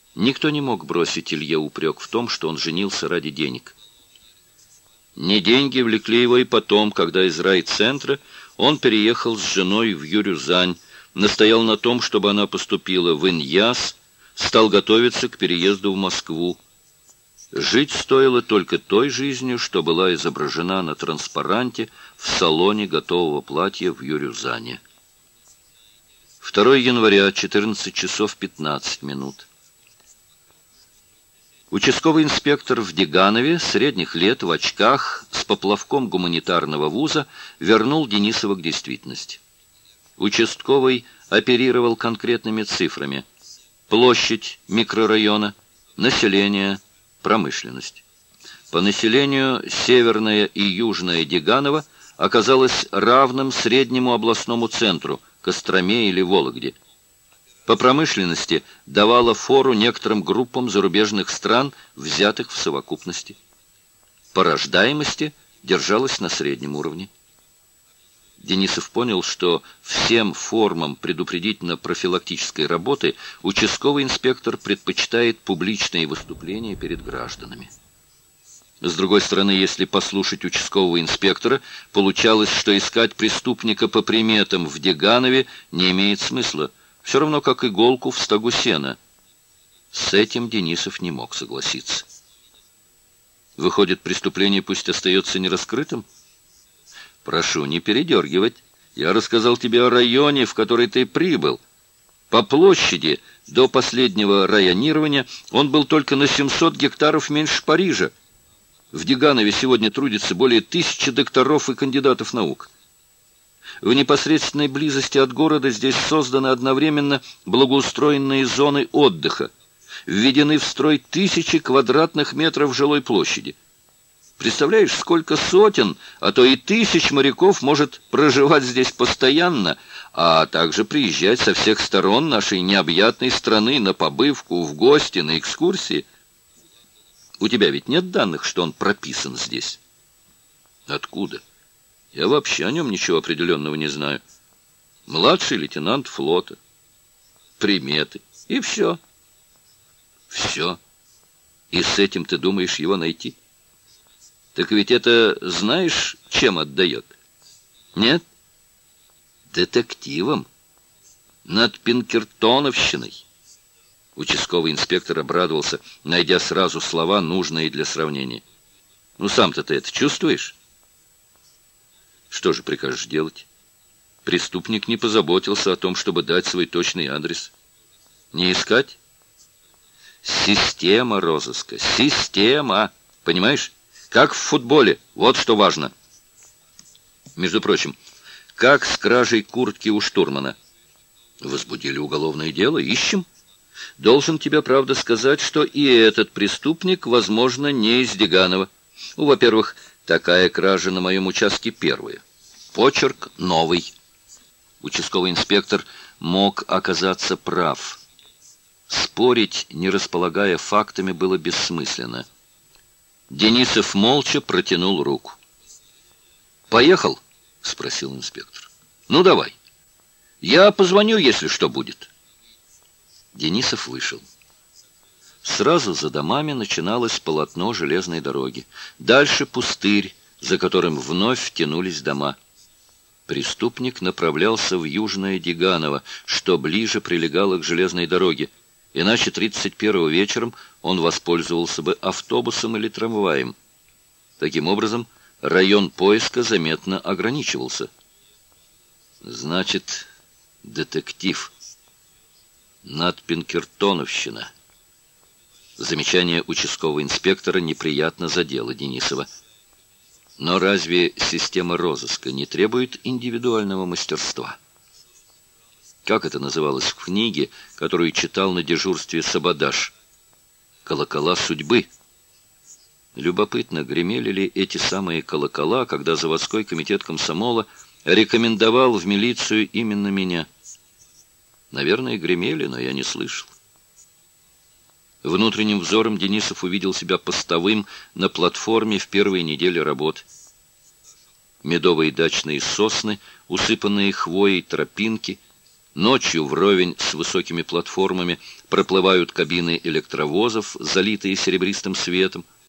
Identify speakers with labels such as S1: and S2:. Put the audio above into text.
S1: Никто не мог бросить Илье упрек в том, что он женился ради денег. Не деньги влекли его и потом, когда из райцентра он переехал с женой в Юрюзань, настоял на том, чтобы она поступила в Иньяс, стал готовиться к переезду в Москву. Жить стоило только той жизнью, что была изображена на транспаранте в салоне готового платья в Юрюзане. 2 января, 14 часов 15 минут. Участковый инспектор в Деганове, средних лет, в очках, с поплавком гуманитарного вуза, вернул Денисова к действительности. Участковый оперировал конкретными цифрами. Площадь микрорайона, население, промышленность. По населению северное и южное Деганово оказалось равным среднему областному центру, Костроме или Вологде. По промышленности давала фору некоторым группам зарубежных стран, взятых в совокупности. По рождаемости держалась на среднем уровне. Денисов понял, что всем формам предупредительно-профилактической работы участковый инспектор предпочитает публичные выступления перед гражданами. С другой стороны, если послушать участкового инспектора, получалось, что искать преступника по приметам в Деганове не имеет смысла, все равно как иголку в стогу сена. С этим Денисов не мог согласиться. Выходит, преступление пусть остается нераскрытым? Прошу не передергивать. Я рассказал тебе о районе, в который ты прибыл. По площади до последнего районирования он был только на 700 гектаров меньше Парижа. В Деганове сегодня трудится более 1000 докторов и кандидатов наук. В непосредственной близости от города здесь созданы одновременно благоустроенные зоны отдыха. Введены в строй 1000 квадратных метров жилой площади. Представляешь, сколько сотен, а то и тысяч моряков может проживать здесь постоянно, а также приезжать со всех сторон нашей необъятной страны на побывку, в гости, на экскурсии. У тебя ведь нет данных, что он прописан здесь? Откуда? Я вообще о нем ничего определенного не знаю. Младший лейтенант флота. Приметы. И все. Все. И с этим ты думаешь его найти? Так ведь это знаешь, чем отдает? Нет? Детективом. Над Пинкертоновщиной. Участковый инспектор обрадовался, найдя сразу слова, нужные для сравнения. Ну, сам-то ты это чувствуешь? Что же прикажешь делать? Преступник не позаботился о том, чтобы дать свой точный адрес. Не искать? Система розыска. Система. Понимаешь? Как в футболе. Вот что важно. Между прочим, как с кражей куртки у штурмана? Возбудили уголовное дело. Ищем. Должен тебе, правда, сказать, что и этот преступник, возможно, не из Деганова. Ну, во-первых, такая кража на моем участке первая. Почерк новый. Участковый инспектор мог оказаться прав. Спорить, не располагая фактами, было бессмысленно. Денисов молча протянул руку. «Поехал?» — спросил инспектор. «Ну, давай. Я позвоню, если что будет». Денисов вышел. Сразу за домами начиналось полотно железной дороги. Дальше пустырь, за которым вновь тянулись дома. Преступник направлялся в Южное Деганово, что ближе прилегало к железной дороге. Иначе 31-го вечером он воспользовался бы автобусом или трамваем. Таким образом, район поиска заметно ограничивался. Значит, детектив. Надпинкертоновщина. Замечание участкового инспектора неприятно задело Денисова. Но разве система розыска не требует индивидуального мастерства? Как это называлось в книге, которую читал на дежурстве Сабадаш? «Колокола судьбы». Любопытно, гремели ли эти самые колокола, когда заводской комитет комсомола рекомендовал в милицию именно меня? Наверное, гремели, но я не слышал. Внутренним взором Денисов увидел себя постовым на платформе в первой неделе работы. Медовые дачные сосны, усыпанные хвоей тропинки, Ночью вровень с высокими платформами проплывают кабины электровозов, залитые серебристым светом.